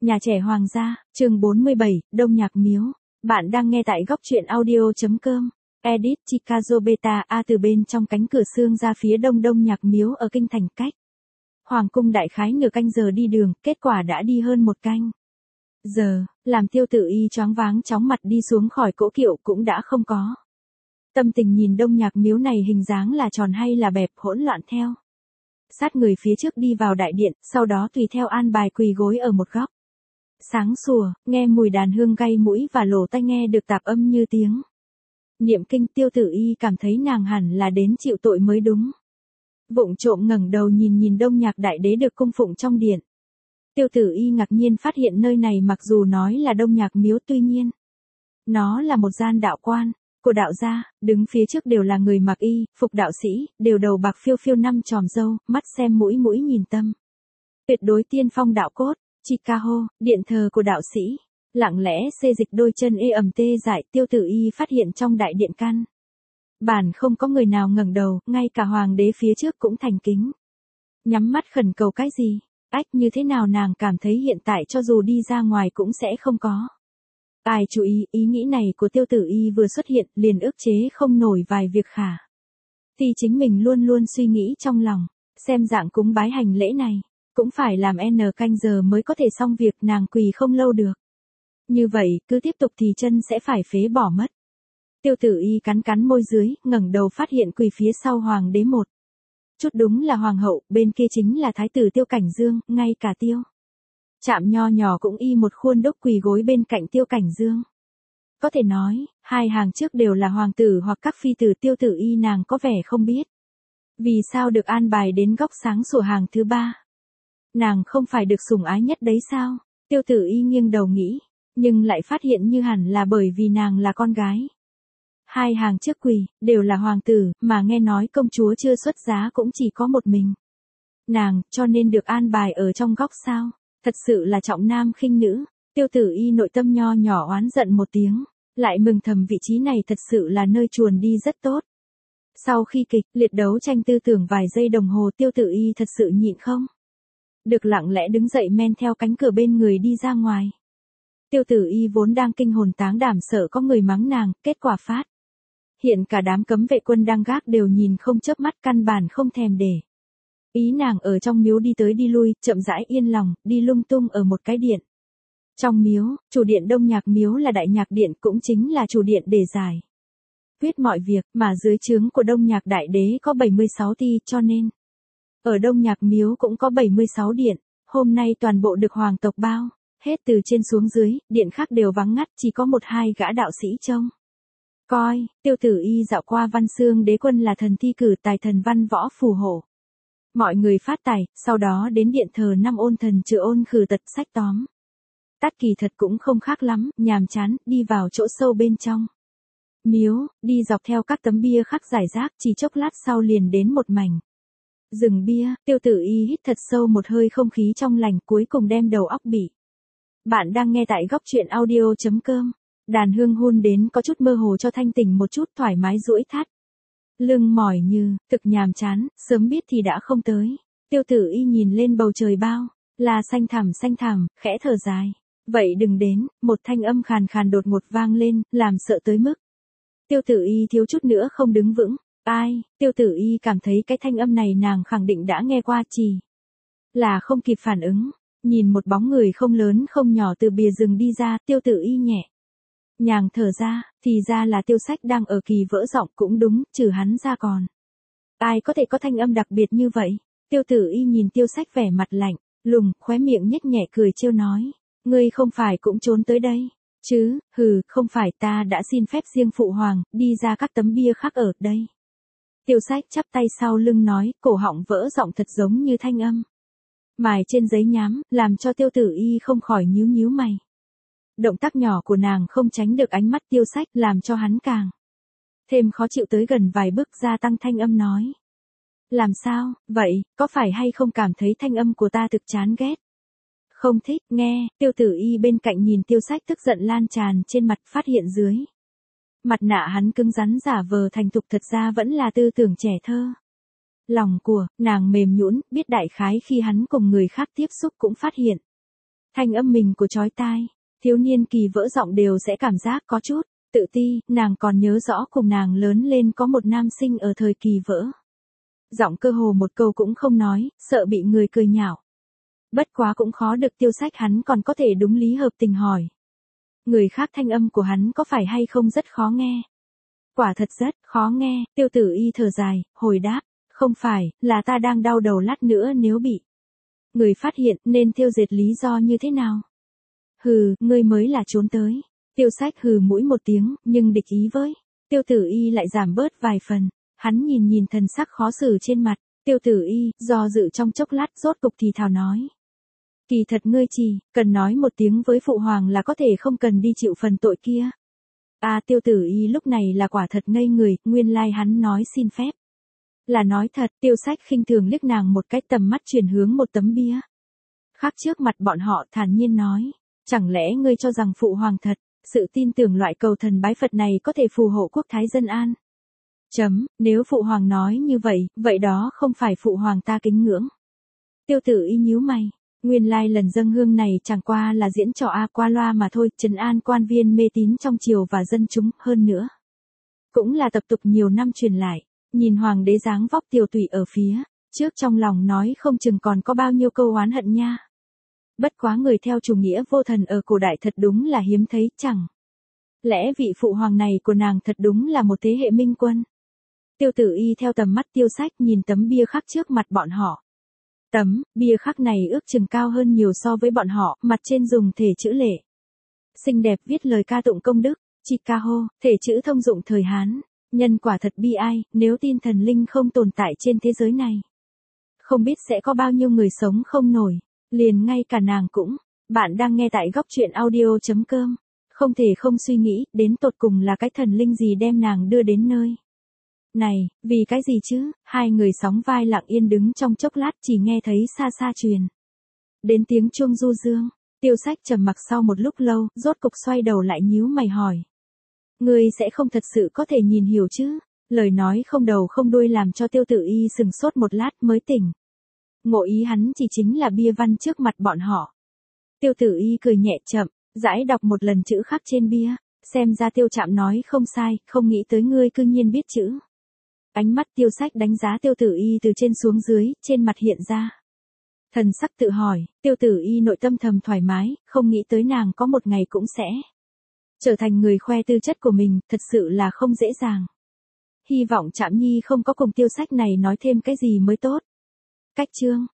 Nhà trẻ Hoàng gia, chương 47, Đông Nhạc Miếu. Bạn đang nghe tại góc truyện audio.com. Edit Chicago Beta A từ bên trong cánh cửa xương ra phía đông Đông Nhạc Miếu ở kinh thành cách Hoàng cung đại khái nửa canh giờ đi đường, kết quả đã đi hơn một canh giờ, làm Tiêu Tử Y choáng váng chóng mặt đi xuống khỏi cỗ kiệu cũng đã không có tâm tình nhìn Đông Nhạc Miếu này hình dáng là tròn hay là bẹp hỗn loạn theo. Sát người phía trước đi vào đại điện, sau đó tùy theo an bài quỳ gối ở một góc. Sáng sủa, nghe mùi đàn hương gay mũi và lỗ tai nghe được tạp âm như tiếng niệm kinh. Tiêu Tử Y cảm thấy nàng hẳn là đến chịu tội mới đúng. Vụng trộm ngẩng đầu nhìn Đông Nhạc Đại Đế được cung phụng trong điện. Tiêu Tử Y ngạc nhiên phát hiện nơi này mặc dù nói là Đông Nhạc Miếu tuy nhiên nó là một gian đạo quan của đạo gia, đứng phía trước đều là người mặc y phục đạo sĩ, đều đầu bạc phiêu phiêu năm chòm râu, mắt xem mũi mũi nhìn tâm. Tuyệt đối tiên phong đạo cốt. Chicago, điện thờ của đạo sĩ, lặng lẽ xê dịch đôi chân ê ẩm tê dại. Tiêu Tử Y phát hiện trong đại điện căn bản không có người nào ngẩng đầu, ngay cả hoàng đế phía trước cũng thành kính nhắm mắt khẩn cầu cái gì. Ách, như thế nào nàng cảm thấy hiện tại cho dù đi ra ngoài cũng sẽ không có ai chú ý. Ý nghĩ này của Tiêu Tử Y vừa xuất hiện liền ức chế không nổi vài việc khả thì chính mình luôn luôn suy nghĩ trong lòng. Xem dạng cúng bái hành lễ này cũng phải làm n canh giờ mới có thể xong việc, nàng quỳ không lâu được. Như vậy, cứ tiếp tục thì chân sẽ phải phế bỏ mất. Tiêu Tử Y cắn cắn môi dưới, ngẩng đầu phát hiện quỳ phía sau hoàng đế một chút đúng là hoàng hậu, bên kia chính là thái tử Tiêu Cảnh Dương, ngay cả Tiêu Trạm nho nhỏ cũng y một khuôn đúc quỳ gối bên cạnh Tiêu Cảnh Dương. Có thể nói, hai hàng trước đều là hoàng tử hoặc các phi tử. Tiêu Tử Y nàng có vẻ không biết vì sao được an bài đến góc sáng sủa hàng thứ ba. Nàng không phải được sủng ái nhất đấy sao? Tiêu Tử Y nghiêng đầu nghĩ, nhưng lại phát hiện như hẳn là bởi vì nàng là con gái. Hai hàng trước quỳ, đều là hoàng tử, mà nghe nói công chúa chưa xuất giá cũng chỉ có một mình nàng, cho nên được an bài ở trong góc sao? Thật sự là trọng nam khinh nữ. Tiêu Tử Y nội tâm nho nhỏ oán giận một tiếng, lại mừng thầm vị trí này thật sự là nơi chuồn đi rất tốt. Sau khi kịch liệt đấu tranh tư tưởng vài giây đồng hồ, Tiêu Tử Y thật sự nhịn không được lặng lẽ đứng dậy men theo cánh cửa bên người đi ra ngoài. Tiêu Tử Y vốn đang kinh hồn táng đảm sợ có người mắng nàng, kết quả phát hiện cả đám cấm vệ quân đang gác đều nhìn không chớp mắt, căn bản không thèm để ý nàng ở trong miếu đi tới đi lui, chậm rãi yên lòng, đi lung tung ở một cái điện. Trong miếu, chủ điện Đông Nhạc Miếu là đại nhạc điện, cũng chính là chủ điện để giải quyết mọi việc, mà dưới trướng của Đông Nhạc Đại Đế có 76 ty, cho nên ở Đông Nhạc Miếu cũng có 76 điện. Hôm nay toàn bộ được hoàng tộc bao hết từ trên xuống dưới, điện khác đều vắng ngắt, chỉ có một hai gã đạo sĩ trông coi. Tiêu Tử Y dạo qua Văn Xương Đế Quân là thần thi cử tài thần văn võ phù hộ mọi người phát tài, sau đó đến điện thờ năm ôn thần chữa ôn khử tật sách tóm tắt. Kỳ thật cũng không khác lắm, nhàm chán, đi vào chỗ sâu bên trong miếu, đi dọc theo các tấm bia khắc rải rác, chỉ chốc lát sau liền đến một mảnh rừng bia. Tiêu Tử Y hít thật sâu một hơi không khí trong lành, cuối cùng đem đầu óc bị. Bạn đang nghe tại góc truyện audio.com. Đàn hương hun đến có chút mơ hồ cho thanh tỉnh một chút, thoải mái duỗi thắt lưng mỏi như thực nhàm chán, sớm biết thì đã không tới. Tiêu Tử Y nhìn lên bầu trời bao là xanh thẳm, khẽ thở dài. Vậy đừng đến. Một thanh âm khàn khàn đột ngột vang lên, làm sợ tới mức Tiêu Tử Y thiếu chút nữa không đứng vững. Ai? Tiêu Tử Y cảm thấy cái thanh âm này nàng khẳng định đã nghe qua, chỉ là không kịp phản ứng. Nhìn một bóng người không lớn không nhỏ từ bìa rừng đi ra, Tiêu Tử Y nhẹ nhàng thở ra, thì ra là Tiêu Sách đang ở kỳ vỡ giọng. Cũng đúng, trừ hắn ra còn ai có thể có thanh âm đặc biệt như vậy. Tiêu Tử Y nhìn Tiêu Sách vẻ mặt lạnh lùng, khóe miệng nhếch nhẹ cười trêu nói, ngươi không phải cũng trốn tới đây chứ? Hừ, không phải, ta đã xin phép riêng phụ hoàng đi ra các tấm bia khắc ở đây. Tiêu Sách chắp tay sau lưng nói, cổ họng vỡ giọng thật giống như thanh âm mài trên giấy nhám, làm cho Tiêu Tử Y không khỏi nhíu nhíu mày. Động tác nhỏ của nàng không tránh được ánh mắt Tiêu Sách, làm cho hắn càng thêm khó chịu, tới gần vài bước gia tăng thanh âm nói, làm sao vậy, có phải hay không cảm thấy thanh âm của ta thực chán ghét, không thích nghe? Tiêu Tử Y bên cạnh nhìn Tiêu Sách tức giận lan tràn trên mặt, phát hiện dưới mặt nạ hắn cứng rắn giả vờ thành thục thật ra vẫn là tư tưởng trẻ thơ. Lòng của nàng mềm nhũn, biết đại khái khi hắn cùng người khác tiếp xúc cũng phát hiện Thanh âm mình của chói tai, thiếu niên kỳ vỡ giọng đều sẽ cảm giác có chút tự ti, nàng còn nhớ rõ cùng nàng lớn lên có một nam sinh ở thời kỳ vỡ. Giọng cơ hồ một câu cũng không nói, sợ bị người cười nhạo. Bất quá cũng khó được Tiêu Sách hắn còn có thể đúng lý hợp tình hỏi. Người khác thanh âm của hắn có phải hay không rất khó nghe? Quả thật rất khó nghe, Tiêu Tử Y thở dài, hồi đáp, không phải, là ta đang đau đầu lát nữa nếu bị người phát hiện nên tiêu diệt lý do như thế nào? Hừ, ngươi mới là trốn tới. Tiêu Sách hừ mũi một tiếng, nhưng địch ý với Tiêu Tử Y lại giảm bớt vài phần. Hắn nhìn thần sắc khó xử trên mặt, Tiêu Tử Y, do dự trong chốc lát rốt cục thì thào nói. Kỳ thật ngươi chỉ cần nói một tiếng với phụ hoàng là có thể không cần đi chịu phần tội kia. Tiêu Tử Y lúc này là quả thật ngây người, nguyên lai hắn nói xin phép. Là nói thật, Tiêu Sách khinh thường liếc nàng một cái, tầm mắt chuyển hướng một tấm bia khắc trước mặt bọn họ, thản nhiên nói. Chẳng lẽ ngươi cho rằng phụ hoàng thật sự tin tưởng loại cầu thần bái Phật này có thể phù hộ quốc thái dân an? Nếu phụ hoàng nói như vậy, vậy đó không phải phụ hoàng ta kính ngưỡng. Tiêu Tử Y nhíu mày, nguyên lai lần dâng hương này chẳng qua là diễn trò qua loa mà thôi, trấn an quan viên mê tín trong triều và dân chúng, hơn nữa cũng là tập tục nhiều năm truyền lại. Nhìn hoàng đế dáng vóc tiều tụy ở phía trước, trong lòng nói không chừng còn có bao nhiêu câu oán hận nha. Bất quá người theo chủ nghĩa vô thần ở cổ đại thật đúng là hiếm thấy, chẳng lẽ vị phụ hoàng này của nàng thật đúng là một thế hệ minh quân? Tiêu Tử Y theo tầm mắt Tiêu Sách nhìn tấm bia khắc trước mặt bọn họ. Tấm bia khắc này ước chừng cao hơn nhiều so với bọn họ, mặt trên dùng thể chữ lệ xinh đẹp viết lời ca tụng công đức, Chikaho, thể chữ thông dụng thời Hán. Nhân quả thật bi ai, nếu tin thần linh không tồn tại trên thế giới này, không biết sẽ có bao nhiêu người sống không nổi, liền ngay cả nàng cũng. Bạn đang nghe tại góc truyện audio.com. Không thể không suy nghĩ, đến tột cùng là cái thần linh gì đem nàng đưa đến nơi này, vì cái gì chứ? Hai người sóng vai lặng yên đứng trong chốc lát, chỉ nghe thấy xa xa truyền đến tiếng chuông du dương. Tiêu Sách trầm mặc sau một lúc lâu, rốt cục xoay đầu lại nhíu mày hỏi. Ngươi sẽ không thật sự có thể nhìn hiểu chứ? Lời nói không đầu không đuôi làm cho Tiêu Tử Y sừng sốt một lát mới tỉnh ngộ ý hắn chỉ chính là bia văn trước mặt bọn họ. Tiêu Tử Y cười nhẹ chậm rãi đọc một lần chữ khắc trên bia, xem ra Tiêu Trạm nói không sai, không nghĩ tới ngươi cư nhiên biết chữ. Ánh mắt Tiêu Sách đánh giá Tiêu Tử Y từ trên xuống dưới, trên mặt hiện ra thần sắc tự hỏi. Tiêu Tử Y nội tâm thầm thoải mái, không nghĩ tới nàng có một ngày cũng sẽ trở thành người khoe tư chất của mình, thật sự là không dễ dàng. Hy vọng Trạm Nhi không có cùng Tiêu Sách này nói thêm cái gì mới tốt. Cách chương